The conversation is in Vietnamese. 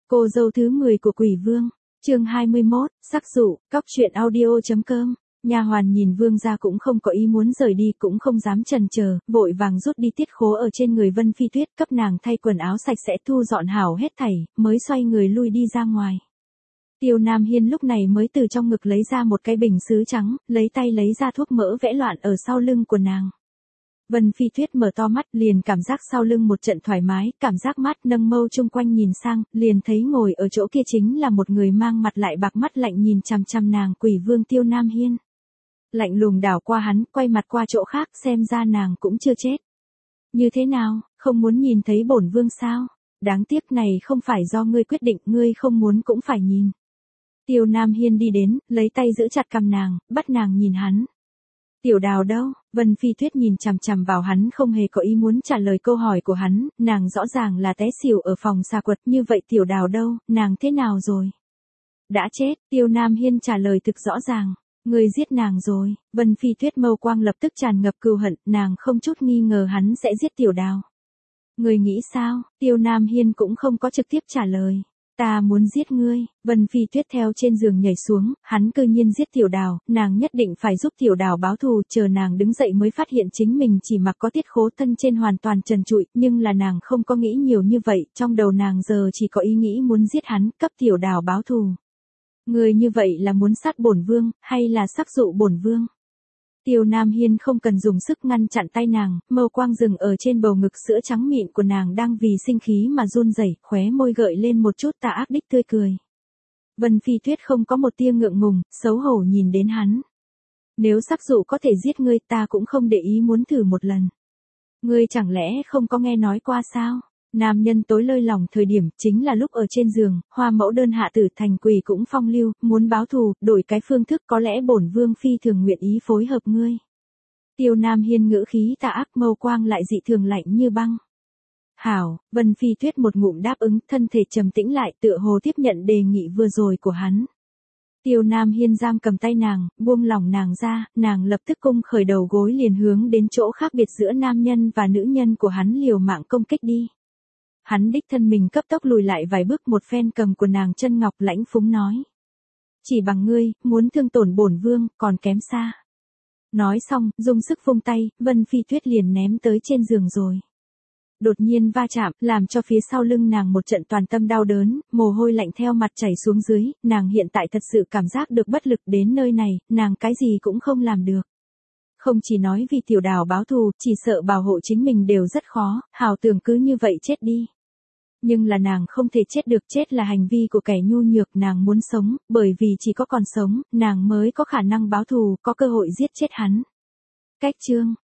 Cô dâu thứ 10 của Quỷ Vương, chương 21, sắc dụ, cóc truyện audio.com. Nha hoàn nhìn Vương gia cũng không có ý muốn rời đi, cũng không dám chần chờ, vội vàng rút đi tiết khố ở trên người Vân Phi Tuyết, cấp nàng thay quần áo sạch sẽ, thu dọn hảo hết thảy, mới xoay người lui đi ra ngoài. Tiêu Nam Hiên lúc này mới từ trong ngực lấy ra một cái bình sứ trắng, lấy tay lấy ra thuốc mỡ vẽ loạn ở sau lưng của nàng. Vân Phi Tuyết mở to mắt, liền cảm giác sau lưng một trận thoải mái, cảm giác mát, nâng mâu chung quanh nhìn sang, liền thấy ngồi ở chỗ kia chính là một người mang mặt lại bạc, mắt lạnh nhìn chằm chằm nàng. Quỷ Vương Tiêu Nam Hiên lạnh lùng đảo qua hắn, quay mặt qua chỗ khác, xem ra nàng cũng chưa chết. Như thế nào, không muốn nhìn thấy bổn vương sao? Đáng tiếc này không phải do ngươi quyết định, ngươi không muốn cũng phải nhìn. Tiêu Nam Hiên đi đến, lấy tay giữ chặt cằm nàng, bắt nàng nhìn hắn. Tiểu Đào đâu? Vân Phi Tuyết nhìn chằm chằm vào hắn, không hề có ý muốn trả lời câu hỏi của hắn, nàng rõ ràng là té xỉu ở phòng xà quật, như vậy Tiểu Đào đâu, nàng thế nào rồi? Đã chết. Tiêu Nam Hiên trả lời thực rõ ràng. Ngươi giết nàng rồi. Vân Phi Tuyết mâu quang lập tức tràn ngập cừu hận, nàng không chút nghi ngờ hắn sẽ giết Tiểu Đào. Ngươi nghĩ sao? Tiêu Nam Hiên cũng không có trực tiếp trả lời. Ta muốn giết ngươi. Vân Phi Tuyết theo trên giường nhảy xuống, hắn cư nhiên giết Tiểu Đào, nàng nhất định phải giúp Tiểu Đào báo thù. Chờ nàng đứng dậy mới phát hiện chính mình chỉ mặc có tiết khố, thân trên hoàn toàn trần trụi, nhưng là nàng không có nghĩ nhiều như vậy, trong đầu nàng giờ chỉ có ý nghĩ muốn giết hắn, cấp Tiểu Đào báo thù. Ngươi như vậy là muốn sát bổn vương, hay là sắc dụ bổn vương? Tiêu Nam Hiên không cần dùng sức ngăn chặn tay nàng, mâu quang dừng ở trên bầu ngực sữa trắng mịn của nàng đang vì sinh khí mà run rẩy, khóe môi gợi lên một chút tà ác đích tươi cười. Vân Phi Tuyết không có một tia ngượng ngùng, xấu hổ nhìn đến hắn. Nếu sắc dụ có thể giết ngươi, ta cũng không để ý muốn thử một lần. Ngươi chẳng lẽ không có nghe nói qua sao? Nam nhân tối lơi lòng thời điểm chính là lúc ở trên giường, Hoa Mẫu đơn hạ tử thành quỷ cũng phong lưu, muốn báo thù, đổi cái phương thức, có lẽ bổn vương phi thường nguyện ý phối hợp ngươi. Tiêu Nam Hiên ngữ khí tà ác, mâu quang lại dị thường lạnh như băng. Hảo. Vân Phi Tuyết một ngụm đáp ứng, thân thể trầm tĩnh lại, tựa hồ tiếp nhận đề nghị vừa rồi của hắn. Tiêu Nam Hiên giam cầm tay nàng, buông lỏng nàng ra, nàng lập tức cung khởi đầu gối liền hướng đến chỗ khác biệt giữa nam nhân và nữ nhân của hắn liều mạng công kích đi. Hắn đích thân mình cấp tốc lùi lại vài bước, một phen cầm của nàng chân ngọc lãnh phúng nói. Chỉ bằng ngươi, muốn thương tổn bổn vương, còn kém xa. Nói xong, dùng sức vung tay, Vân Phi Tuyết liền ném tới trên giường rồi. Đột nhiên va chạm, làm cho phía sau lưng nàng một trận toàn tâm đau đớn, mồ hôi lạnh theo mặt chảy xuống dưới, nàng hiện tại thật sự cảm giác được bất lực. Đến nơi này, nàng cái gì cũng không làm được. Không chỉ nói vì Tiểu Đào báo thù, chỉ sợ bảo hộ chính mình đều rất khó, hào tưởng cứ như vậy chết đi. Nhưng là nàng không thể chết được, chết là hành vi của kẻ nhu nhược, nàng muốn sống, bởi vì chỉ có còn sống, nàng mới có khả năng báo thù, có cơ hội giết chết hắn. Cách chương